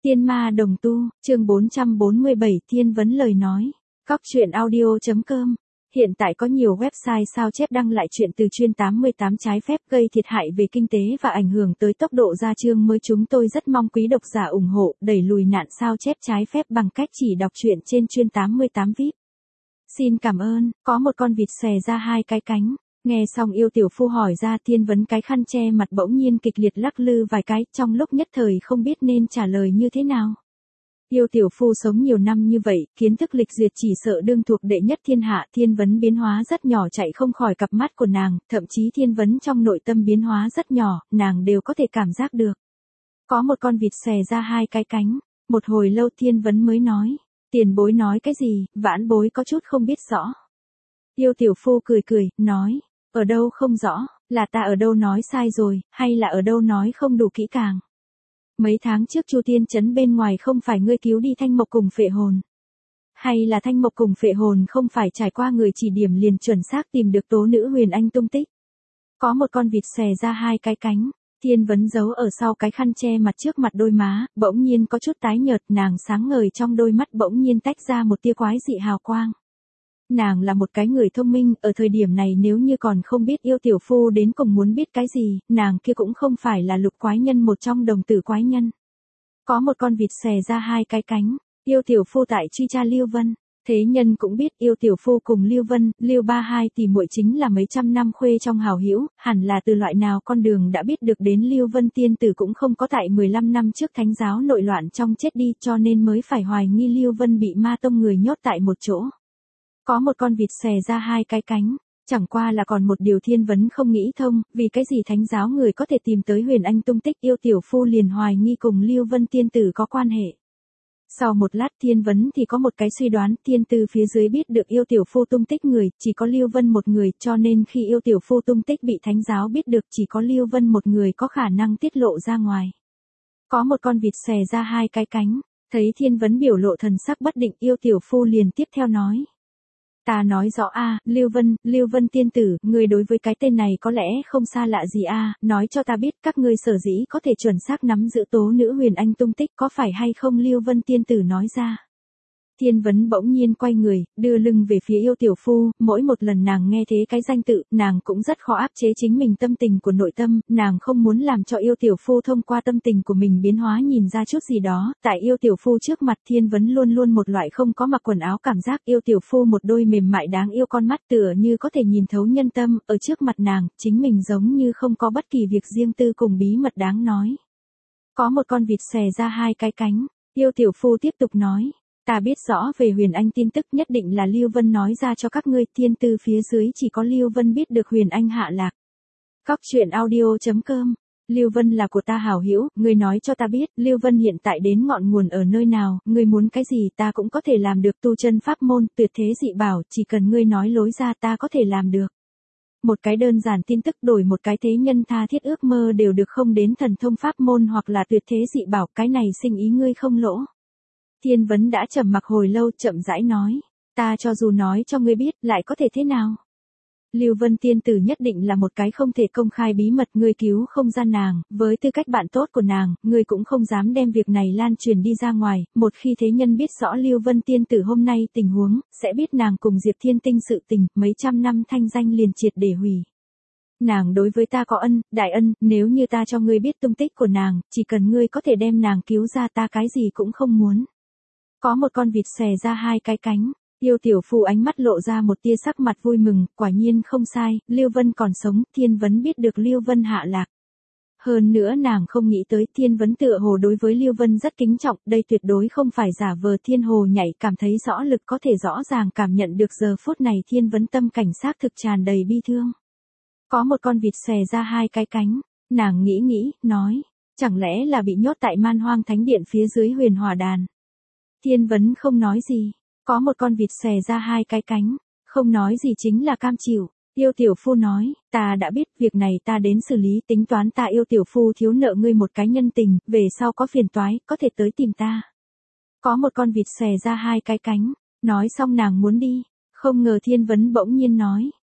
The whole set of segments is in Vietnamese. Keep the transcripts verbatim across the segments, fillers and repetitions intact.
Tiên ma đồng tu, chương bốn trăm bốn mươi bảy Thiên vấn lời nói. Cóc truyện audio chấm com. Hiện tại có nhiều website sao chép đăng lại chuyện từ chuyên tám mươi tám trái phép gây thiệt hại về kinh tế và ảnh hưởng tới tốc độ ra chương mới. Chúng tôi rất mong quý độc giả ủng hộ đẩy lùi nạn sao chép trái phép bằng cách chỉ đọc truyện trên chuyên tám mươi tám víp. Xin cảm ơn. Có một con vịt xòe ra hai cái cánh. Nghe xong Yêu Tiểu Phu hỏi ra, Thiên vấn cái khăn che mặt bỗng nhiên kịch liệt lắc lư vài cái, trong lúc nhất thời không biết nên trả lời như thế nào. Yêu Tiểu Phu sống nhiều năm như vậy, kiến thức lịch duyệt chỉ sợ đương thuộc đệ nhất thiên hạ. Thiên vấn biến hóa rất nhỏ chạy không khỏi cặp mắt của nàng, thậm chí thiên vấn trong nội tâm biến hóa rất nhỏ, nàng đều có thể cảm giác được. Có một con vịt xòe ra hai cái cánh, một hồi lâu Thiên vấn mới nói, tiền bối nói cái gì, vãn bối có chút không biết rõ. Yêu Tiểu Phu cười cười, nói, ở đâu không rõ, là ta ở đâu nói sai rồi, hay là ở đâu nói không đủ kỹ càng. Mấy tháng trước Chu Tiên Trấn bên ngoài không phải ngươi cứu đi Thanh Mộc cùng Phệ Hồn. Hay là Thanh Mộc cùng Phệ Hồn không phải trải qua người chỉ điểm liền chuẩn xác tìm được tố nữ Huyền Anh tung tích. Có một con vịt xòe ra hai cái cánh, Thiên vấn giấu ở sau cái khăn che mặt trước mặt đôi má, bỗng nhiên có chút tái nhợt, nàng sáng ngời trong đôi mắt bỗng nhiên tách ra một tia quái dị hào quang. Nàng là một cái người thông minh, ở thời điểm này nếu như còn không biết Yêu Tiểu Phu đến cùng muốn biết cái gì, nàng kia cũng không phải là lục quái nhân một trong đồng tử quái nhân. Có một con vịt xòe ra hai cái cánh, Yêu Tiểu Phu tại truy tra Lưu Vân. Thế nhân cũng biết Yêu Tiểu Phu cùng Lưu Vân, Lưu Ba hai tỷ muội chính là mấy trăm năm khuê trong hào hữu, hẳn là từ loại nào con đường đã biết được đến Lưu Vân tiên tử cũng không có tại mười lăm năm trước thánh giáo nội loạn trong chết đi, cho nên mới phải hoài nghi Lưu Vân bị ma tông người nhốt tại một chỗ. Có một con vịt xòe ra hai cái cánh, chẳng qua là còn một điều Thiên vấn không nghĩ thông, vì cái gì thánh giáo người có thể tìm tới Huyền Anh tung tích. Yêu Tiểu Phu liền hoài nghi cùng Lưu Vân tiên tử có quan hệ. Sau một lát Thiên vấn thì có một cái suy đoán, thiên tư phía dưới biết được Yêu Tiểu Phu tung tích người, chỉ có Lưu Vân một người, cho nên khi Yêu Tiểu Phu tung tích bị thánh giáo biết được, chỉ có Lưu Vân một người có khả năng tiết lộ ra ngoài. Có một con vịt xòe ra hai cái cánh, thấy Thiên vấn biểu lộ thần sắc bất định, Yêu Tiểu Phu liền tiếp theo nói. Ta nói rõ a, Lưu Vân, Lưu Vân tiên tử, ngươi đối với cái tên này có lẽ không xa lạ gì a, nói cho ta biết các ngươi sở dĩ có thể chuẩn xác nắm giữ tố nữ Huyền Anh tung tích có phải hay không. Lưu Vân tiên tử nói ra. Thiên vấn bỗng nhiên quay người, đưa lưng về phía Yêu Tiểu Phu, mỗi một lần nàng nghe thế cái danh tự, nàng cũng rất khó áp chế chính mình tâm tình của nội tâm, nàng không muốn làm cho Yêu Tiểu Phu thông qua tâm tình của mình biến hóa nhìn ra chút gì đó. Tại Yêu Tiểu Phu trước mặt Thiên vấn luôn luôn một loại không có mặc quần áo cảm giác. Yêu Tiểu Phu một đôi mềm mại đáng yêu con mắt tựa như có thể nhìn thấu nhân tâm, ở trước mặt nàng, chính mình giống như không có bất kỳ việc riêng tư cùng bí mật đáng nói. Có một con vịt xòe ra hai cái cánh, Yêu Tiểu Phu tiếp tục nói. Ta biết rõ về Huyền Anh tin tức, nhất định là Lưu Vân nói ra cho các ngươi, thiên tư phía dưới chỉ có Lưu Vân biết được Huyền Anh hạ lạc. Cóc truyện audio chấm com. Lưu Vân là của ta hảo hữu, ngươi nói cho ta biết, Lưu Vân hiện tại đến ngọn nguồn ở nơi nào, ngươi muốn cái gì ta cũng có thể làm được, tu chân pháp môn, tuyệt thế dị bảo, chỉ cần ngươi nói lối ra ta có thể làm được. Một cái đơn giản tin tức đổi một cái thế nhân tha thiết ước mơ đều được, không đến thần thông pháp môn hoặc là tuyệt thế dị bảo, cái này sinh ý ngươi không lỗ. Thiên vấn đã trầm mặc hồi lâu, chậm rãi nói, ta cho dù nói cho ngươi biết, lại có thể thế nào? Lưu Vân tiên tử nhất định là một cái không thể công khai bí mật, ngươi cứu không ra nàng, với tư cách bạn tốt của nàng, ngươi cũng không dám đem việc này lan truyền đi ra ngoài, một khi thế nhân biết rõ Lưu Vân tiên tử hôm nay tình huống, sẽ biết nàng cùng Diệp Thiên Tinh sự tình, mấy trăm năm thanh danh liền triệt để hủy. Nàng đối với ta có ân, đại ân, nếu như ta cho ngươi biết tung tích của nàng, chỉ cần ngươi có thể đem nàng cứu ra ta cái gì cũng không muốn. Có một con vịt xòe ra hai cái cánh, Yêu Tiểu Phu ánh mắt lộ ra một tia sắc mặt vui mừng, quả nhiên không sai, Lưu Vân còn sống. Thiên vấn biết được Lưu Vân hạ lạc. Hơn nữa nàng không nghĩ tới, Thiên vấn tựa hồ đối với Lưu Vân rất kính trọng, đây tuyệt đối không phải giả vờ. Thiên hồ nhảy cảm thấy rõ lực, có thể rõ ràng cảm nhận được giờ phút này Thiên vấn tâm cảnh xác thực tràn đầy bi thương. Có một con vịt xòe ra hai cái cánh, nàng nghĩ nghĩ, nói, chẳng lẽ là bị nhốt tại Man Hoang Thánh Điện phía dưới Huyền Hỏa Đàn. Thiên vấn không nói gì. Có một con vịt xòe ra hai cái cánh, không nói gì chính là cam chịu. Yêu Tiểu Phu nói, ta đã biết, việc này ta đến xử lý, tính toán ta Yêu Tiểu Phu thiếu nợ ngươi một cái nhân tình, về sau có phiền toái, có thể tới tìm ta. Có một con vịt xòe ra hai cái cánh, nói xong nàng muốn đi, không ngờ Thiên vấn bỗng nhiên nói,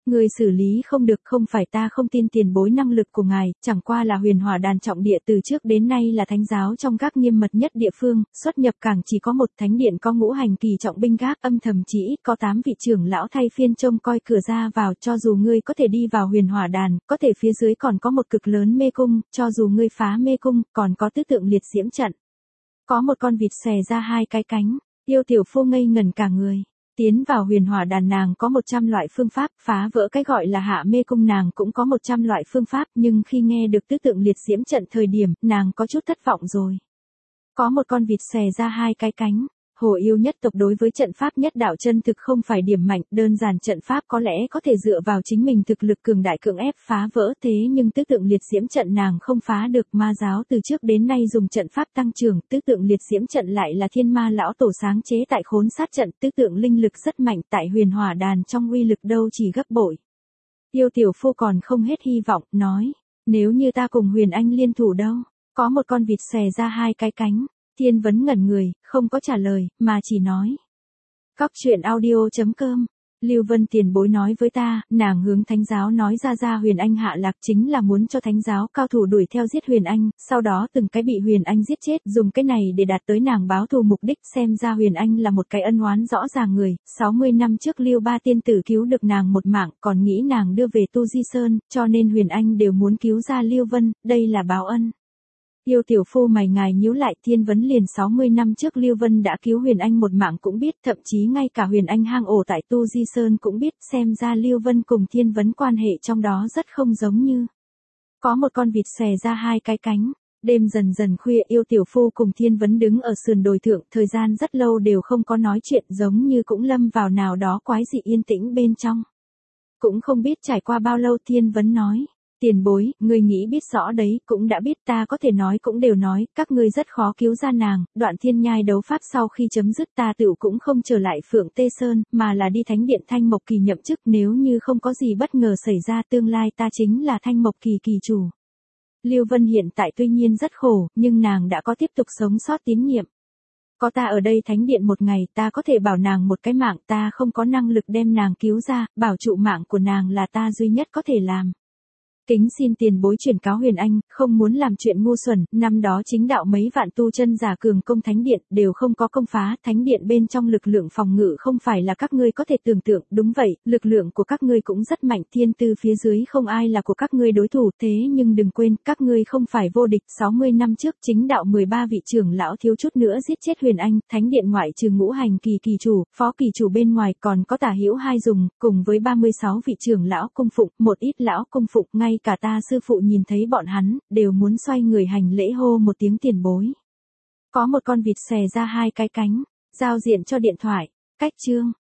Người xử lý không được, không phải ta không tin tiền bối năng lực của ngài, chẳng qua là Huyền Hỏa Đàn trọng địa từ trước đến nay là thánh giáo trong các nghiêm mật nhất địa phương, xuất nhập cảng chỉ có một thánh điện có ngũ hành kỳ trọng binh gác, âm thầm chỉ ít có tám vị trưởng lão thay phiên trông coi cửa ra vào, cho dù ngươi có thể đi vào Huyền Hỏa Đàn, có thể phía dưới còn có một cực lớn mê cung, cho dù ngươi phá mê cung, còn có tứ tượng liệt diễm trận. Có một con vịt xòe ra hai cái cánh, Yêu tiểu phu ngây ngẩn cả người. Tiến vào Huyền Hỏa Đàn nàng có một trăm loại phương pháp, phá vỡ cái gọi là hạ mê cung nàng cũng có một trăm loại phương pháp, nhưng khi nghe được tứ tượng liệt diễm trận thời điểm, nàng có chút thất vọng rồi. Có một con vịt xòe ra hai cái cánh. Hồ yêu nhất tộc đối với trận pháp nhất đạo chân thực không phải điểm mạnh, đơn giản trận pháp có lẽ có thể dựa vào chính mình thực lực cường đại cưỡng ép phá vỡ, thế nhưng tứ tượng liệt diễm trận nàng không phá được. Ma giáo từ trước đến nay dùng trận pháp tăng trưởng, tứ tượng liệt diễm trận lại là thiên ma lão tổ sáng chế tại khốn sát trận, tứ tượng linh lực rất mạnh, tại Huyền Hỏa Đàn trong uy lực đâu chỉ gấp bội. Yêu tiểu phu còn không hết hy vọng, nói, nếu như ta cùng Huyền Anh liên thủ đâu? Có một con vịt xòe ra hai cái cánh. Thiên Vấn ngẩn người, không có trả lời, mà chỉ nói. Cóc truyện audio chấm com. Lưu Vân tiền bối nói với ta, nàng hướng thánh giáo nói ra ra Huyền Anh hạ lạc chính là muốn cho thánh giáo cao thủ đuổi theo giết Huyền Anh, sau đó từng cái bị Huyền Anh giết chết, dùng cái này để đạt tới nàng báo thù mục đích. Xem ra Huyền Anh là một cái ân oán rõ ràng người, sáu mươi năm trước Lưu Ba tiên tử cứu được nàng một mạng, còn nghĩ nàng đưa về Tu Di Sơn, cho nên Huyền Anh đều muốn cứu ra Lưu Vân, đây là báo ân. Yêu tiểu phu mày ngài nhíu lại, Thiên Vấn liền sáu mươi năm trước Lưu Vân đã cứu Huyền Anh một mạng cũng biết, thậm chí ngay cả Huyền Anh hang ổ tại Tu Di Sơn cũng biết, xem ra Lưu Vân cùng Thiên Vấn quan hệ trong đó rất không giống như. Có một con vịt xòe ra hai cái cánh. Đêm dần dần khuya, Yêu tiểu phu cùng Thiên Vấn đứng ở sườn đồi thượng, thời gian rất lâu đều không có nói chuyện, giống như cũng lâm vào nào đó quái dị yên tĩnh bên trong. Cũng không biết trải qua bao lâu, Thiên Vấn nói. Tiền bối, ngươi nghĩ biết rõ đấy, cũng đã biết, ta có thể nói cũng đều nói, các ngươi rất khó cứu ra nàng. Đoạn thiên nhai đấu pháp sau khi chấm dứt ta tựu cũng không trở lại Phượng Tê Sơn, mà là đi Thánh Điện Thanh Mộc Kỳ nhậm chức, nếu như không có gì bất ngờ xảy ra tương lai ta chính là Thanh Mộc Kỳ kỳ chủ. Lưu Vân hiện tại tuy nhiên rất khổ, nhưng nàng đã có tiếp tục sống sót tín nhiệm. Có ta ở đây Thánh Điện một ngày, ta có thể bảo nàng một cái mạng, ta không có năng lực đem nàng cứu ra, bảo trụ mạng của nàng là ta duy nhất có thể làm. Kính xin tiền bối chuyển cáo Huyền Anh, không muốn làm chuyện ngu xuẩn, năm đó chính đạo mấy vạn tu chân giả cường công thánh điện, đều không có công phá, thánh điện bên trong lực lượng phòng ngự không phải là các ngươi có thể tưởng tượng, đúng vậy, lực lượng của các ngươi cũng rất mạnh, thiên tư phía dưới không ai là của các ngươi đối thủ, thế nhưng đừng quên, các ngươi không phải vô địch, sáu mươi năm trước chính đạo mười ba vị trưởng lão thiếu chút nữa giết chết Huyền Anh, thánh điện ngoại trừ ngũ hành kỳ kỳ chủ, phó kỳ chủ bên ngoài còn có tả hữu hai dùng, cùng với ba mươi sáu vị trưởng lão cung phụng, một ít lão cung phụng, ngay cả ta sư phụ nhìn thấy bọn hắn, đều muốn xoay người hành lễ hô một tiếng tiền bối. Có một con vịt xòe ra hai cái cánh, giao diện cho điện thoại, cách chương.